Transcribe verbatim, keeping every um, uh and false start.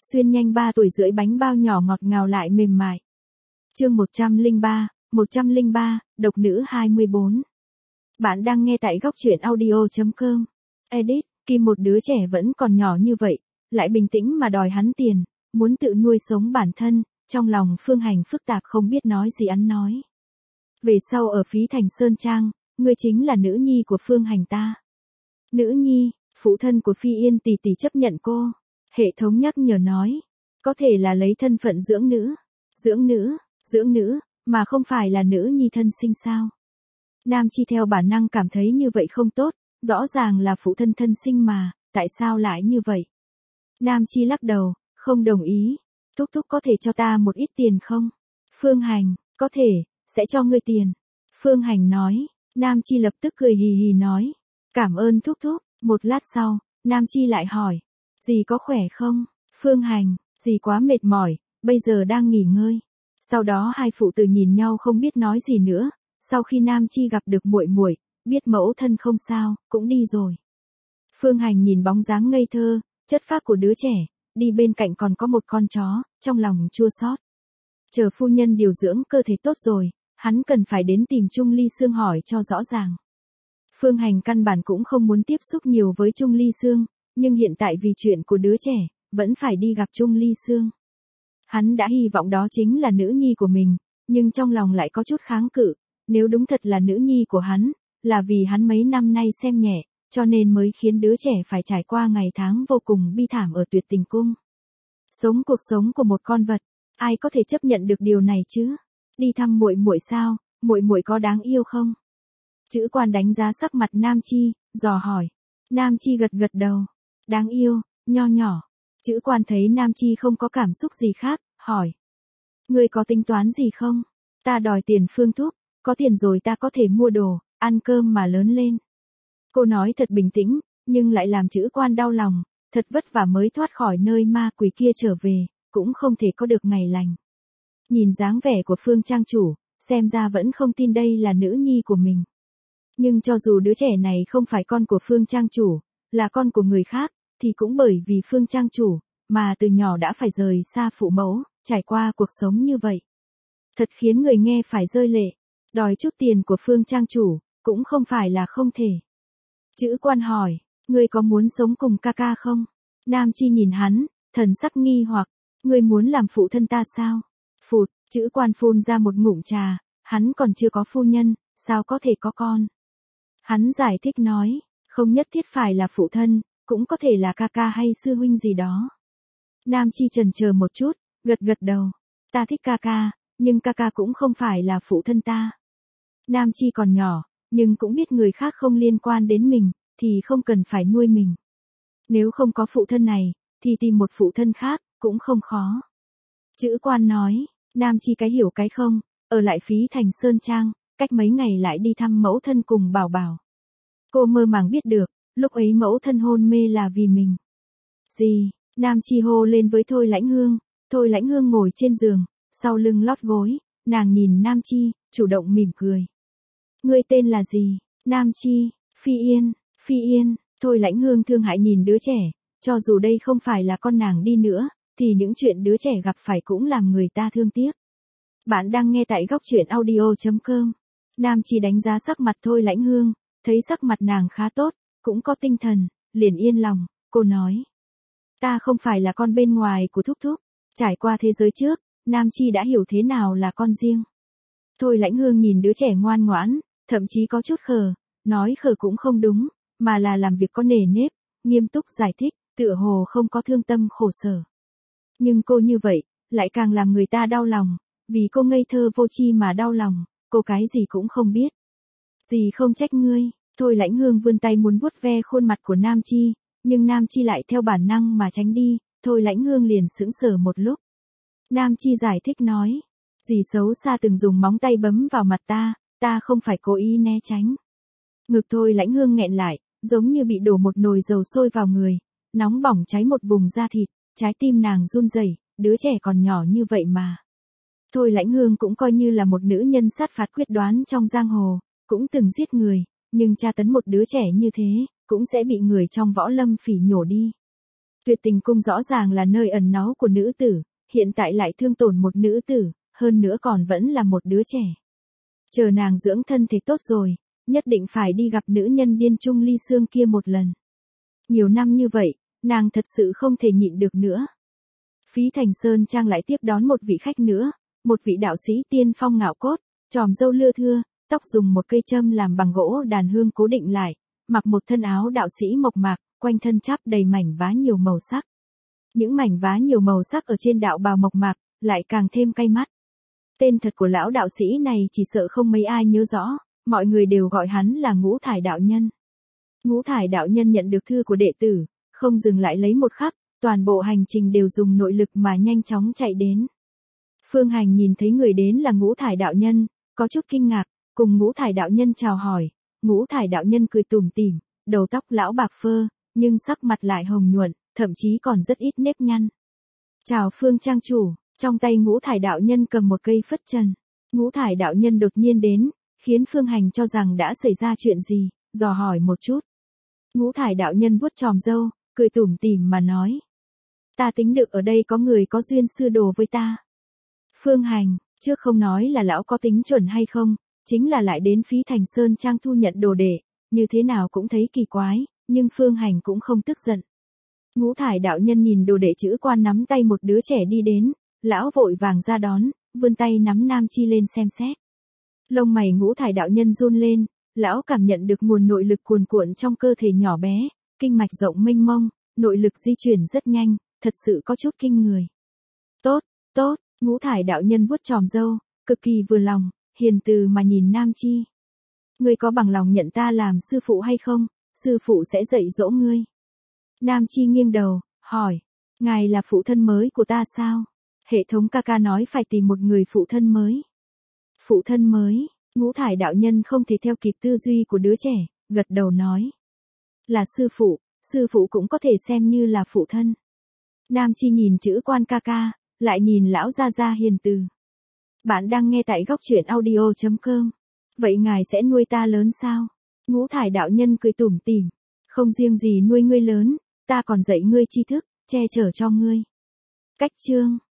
xuyên nhanh ba tuổi rưỡi bánh bao nhỏ ngọt ngào lại mềm mại. Chương một trăm lẻ ba, một trăm lẻ ba, độc nữ hai mươi bốn. Bạn đang nghe tại góc truyện audio chấm com. Edit, Kim một đứa trẻ vẫn còn nhỏ như vậy, lại bình tĩnh mà đòi hắn tiền, muốn tự nuôi sống bản thân, trong lòng Phương Hành phức tạp không biết nói gì ăn nói. Về sau ở Phí Thành Sơn Trang, ngươi chính là nữ nhi của Phương Hành ta. Nữ nhi, phụ thân của Phi Yên tỷ tỷ chấp nhận cô. Hệ thống nhắc nhở nói, có thể là lấy thân phận dưỡng nữ. Dưỡng nữ, dưỡng nữ, mà không phải là nữ nhi thân sinh sao. Nam Chi theo bản năng cảm thấy như vậy không tốt, rõ ràng là phụ thân thân sinh mà, tại sao lại như vậy? Nam Chi lắc đầu, không đồng ý. Thúc thúc có thể cho ta một ít tiền không? Phương Hành, có thể, sẽ cho ngươi tiền. Phương Hành nói, Nam Chi lập tức cười hì hì nói, cảm ơn thúc thúc. Một lát sau, Nam Chi lại hỏi, dì có khỏe không? Phương Hành, dì quá mệt mỏi, bây giờ đang nghỉ ngơi. Sau đó hai phụ tử nhìn nhau không biết nói gì nữa, sau khi Nam Chi gặp được muội muội, biết mẫu thân không sao, cũng đi rồi. Phương Hành nhìn bóng dáng ngây thơ, chất phác của đứa trẻ, đi bên cạnh còn có một con chó, trong lòng chua xót. Chờ phu nhân điều dưỡng cơ thể tốt rồi, hắn cần phải đến tìm Trung Ly Sương hỏi cho rõ ràng. Phương Hành căn bản cũng không muốn tiếp xúc nhiều với Trung Ly Sương, nhưng hiện tại vì chuyện của đứa trẻ, vẫn phải đi gặp Trung Ly Sương. Hắn đã hy vọng đó chính là nữ nhi của mình, nhưng trong lòng lại có chút kháng cự, nếu đúng thật là nữ nhi của hắn, là vì hắn mấy năm nay xem nhẹ, cho nên mới khiến đứa trẻ phải trải qua ngày tháng vô cùng bi thảm ở Tuyệt Tình Cung. Sống cuộc sống của một con vật, ai có thể chấp nhận được điều này chứ? Đi thăm muội muội sao, muội muội có đáng yêu không? Chữ Quan đánh giá sắc mặt Nam Chi, dò hỏi. Nam Chi gật gật đầu. Đáng yêu, nho nhỏ. Chữ Quan thấy Nam Chi không có cảm xúc gì khác, hỏi. Ngươi có tính toán gì không? Ta đòi tiền Phương thúc, có tiền rồi ta có thể mua đồ, ăn cơm mà lớn lên. Cô nói thật bình tĩnh, nhưng lại làm Chữ Quan đau lòng, thật vất vả mới thoát khỏi nơi ma quỷ kia trở về, cũng không thể có được ngày lành. Nhìn dáng vẻ của Phương trang chủ, xem ra vẫn không tin đây là nữ nhi của mình. Nhưng cho dù đứa trẻ này không phải con của Phương trang chủ, là con của người khác, thì cũng bởi vì Phương trang chủ, mà từ nhỏ đã phải rời xa phụ mẫu, trải qua cuộc sống như vậy. Thật khiến người nghe phải rơi lệ, đòi chút tiền của Phương trang chủ, cũng không phải là không thể. Chữ Quan hỏi, ngươi có muốn sống cùng ca ca không? Nam Chi nhìn hắn, thần sắc nghi hoặc, ngươi muốn làm phụ thân ta sao? Phụt, Chữ Quan phun ra một ngụm trà, hắn còn chưa có phu nhân, sao có thể có con? Hắn giải thích nói, không nhất thiết phải là phụ thân, cũng có thể là ca ca hay sư huynh gì đó. Nam Chi chần chờ một chút, gật gật đầu, ta thích ca ca, nhưng ca ca cũng không phải là phụ thân ta. Nam Chi còn nhỏ, nhưng cũng biết người khác không liên quan đến mình, thì không cần phải nuôi mình. Nếu không có phụ thân này, thì tìm một phụ thân khác, cũng không khó. Chữ Quan nói, Nam Chi cái hiểu cái không, ở lại Phí Thành Sơn Trang, cách mấy ngày lại đi thăm mẫu thân cùng Bảo Bảo. Cô mơ màng biết được, lúc ấy mẫu thân hôn mê là vì mình. Gì? Nam Chi hô lên với Thôi Lãnh Hương, Thôi Lãnh Hương ngồi trên giường, sau lưng lót gối, nàng nhìn Nam Chi, chủ động mỉm cười. Ngươi tên là gì? Nam Chi, Phi Yên, Phi Yên. Thôi Lãnh Hương thương hại nhìn đứa trẻ, cho dù đây không phải là con nàng đi nữa, thì những chuyện đứa trẻ gặp phải cũng làm người ta thương tiếc. Bạn đang nghe tại góc truyện audio chấm com. Nam Chi đánh giá sắc mặt Thôi Lãnh Hương, thấy sắc mặt nàng khá tốt, cũng có tinh thần, liền yên lòng, cô nói. Ta không phải là con bên ngoài của thúc thúc, trải qua thế giới trước, Nam Chi đã hiểu thế nào là con riêng. Thôi Lãnh Hương nhìn đứa trẻ ngoan ngoãn, thậm chí có chút khờ, nói khờ cũng không đúng, mà là làm việc có nề nếp, nghiêm túc giải thích, tựa hồ không có thương tâm khổ sở. Nhưng cô như vậy, lại càng làm người ta đau lòng, vì cô ngây thơ vô tri mà đau lòng, cô cái gì cũng không biết. Dì không trách ngươi. Thôi Lãnh Hương vươn tay muốn vuốt ve khuôn mặt của Nam Chi, nhưng Nam Chi lại theo bản năng mà tránh đi, Thôi Lãnh Hương liền sững sờ một lúc. Nam Chi giải thích nói, dì xấu xa từng dùng móng tay bấm vào mặt ta, ta không phải cố ý né tránh. Ngực Thôi Lãnh Hương nghẹn lại, giống như bị đổ một nồi dầu sôi vào người, nóng bỏng cháy một vùng da thịt, trái tim nàng run rẩy, đứa trẻ còn nhỏ như vậy mà. Thôi Lãnh Hương cũng coi như là một nữ nhân sát phạt quyết đoán trong giang hồ, cũng từng giết người, nhưng tra tấn một đứa trẻ như thế, cũng sẽ bị người trong võ lâm phỉ nhổ đi. Tuyệt tình cung rõ ràng là nơi ẩn náu của nữ tử, hiện tại lại thương tổn một nữ tử, hơn nữa còn vẫn là một đứa trẻ. Chờ nàng dưỡng thân thể tốt rồi, nhất định phải đi gặp nữ nhân điên trung ly xương kia một lần. Nhiều năm như vậy, nàng thật sự không thể nhịn được nữa. Phí Thành Sơn Trang lại tiếp đón một vị khách nữa, một vị đạo sĩ tiên phong ngạo cốt, tròm râu lưa thưa, tóc dùng một cây châm làm bằng gỗ đàn hương cố định lại, mặc một thân áo đạo sĩ mộc mạc, quanh thân chắp đầy mảnh vá nhiều màu sắc. Những mảnh vá nhiều màu sắc ở trên đạo bào mộc mạc, lại càng thêm cay mắt. Tên thật của lão đạo sĩ này chỉ sợ không mấy ai nhớ rõ, mọi người đều gọi hắn là Ngũ Thải đạo nhân. Ngũ Thải đạo nhân nhận được thư của đệ tử, không dừng lại lấy một khắc, toàn bộ hành trình đều dùng nội lực mà nhanh chóng chạy đến. Phương Hành nhìn thấy người đến là Ngũ Thải đạo nhân, có chút kinh ngạc, cùng Ngũ Thải đạo nhân chào hỏi. Ngũ Thải đạo nhân cười tủm tỉm, đầu tóc lão bạc phơ, nhưng sắc mặt lại hồng nhuận, thậm chí còn rất ít nếp nhăn. Chào Phương trang chủ, trong tay Ngũ Thải đạo nhân cầm một cây phất trần. Ngũ Thải đạo nhân đột nhiên đến, khiến Phương Hành cho rằng đã xảy ra chuyện gì, dò hỏi một chút. Ngũ Thải đạo nhân vuốt chòm râu, cười tủm tỉm mà nói. Ta tính được ở đây có người có duyên sư đồ với ta. Phương Hành, trước không nói là lão có tính chuẩn hay không, chính là lại đến Phí Thành Sơn Trang thu nhận đồ đệ, như thế nào cũng thấy kỳ quái, nhưng Phương Hành cũng không tức giận. Ngũ Thải đạo nhân nhìn đồ đệ chữ quan nắm tay một đứa trẻ đi đến, lão vội vàng ra đón, vươn tay nắm Nam Chi lên xem xét. Lông mày Ngũ Thải đạo nhân run lên, lão cảm nhận được nguồn nội lực cuồn cuộn trong cơ thể nhỏ bé, kinh mạch rộng mênh mông, nội lực di chuyển rất nhanh, thật sự có chút kinh người. Tốt, tốt, Ngũ Thải đạo nhân vuốt chòm râu, cực kỳ vừa lòng, hiền từ mà nhìn Nam Chi. Ngươi có bằng lòng nhận ta làm sư phụ hay không, sư phụ sẽ dạy dỗ ngươi. Nam Chi nghiêng đầu, hỏi, ngài là phụ thân mới của ta sao? Hệ thống ca ca nói phải tìm một người phụ thân mới. Phụ thân mới, Ngũ Thải đạo nhân không thể theo kịp tư duy của đứa trẻ, gật đầu nói. Là sư phụ, sư phụ cũng có thể xem như là phụ thân. Nam Chi nhìn chữ quan ca ca, lại nhìn lão gia gia hiền từ. Bạn đang nghe tại góc truyện audio chấm com. Vậy ngài sẽ nuôi ta lớn sao? Ngũ Thải đạo nhân cười tủm tỉm. Không riêng gì nuôi ngươi lớn, ta còn dạy ngươi tri thức, che chở cho ngươi. Cách chương.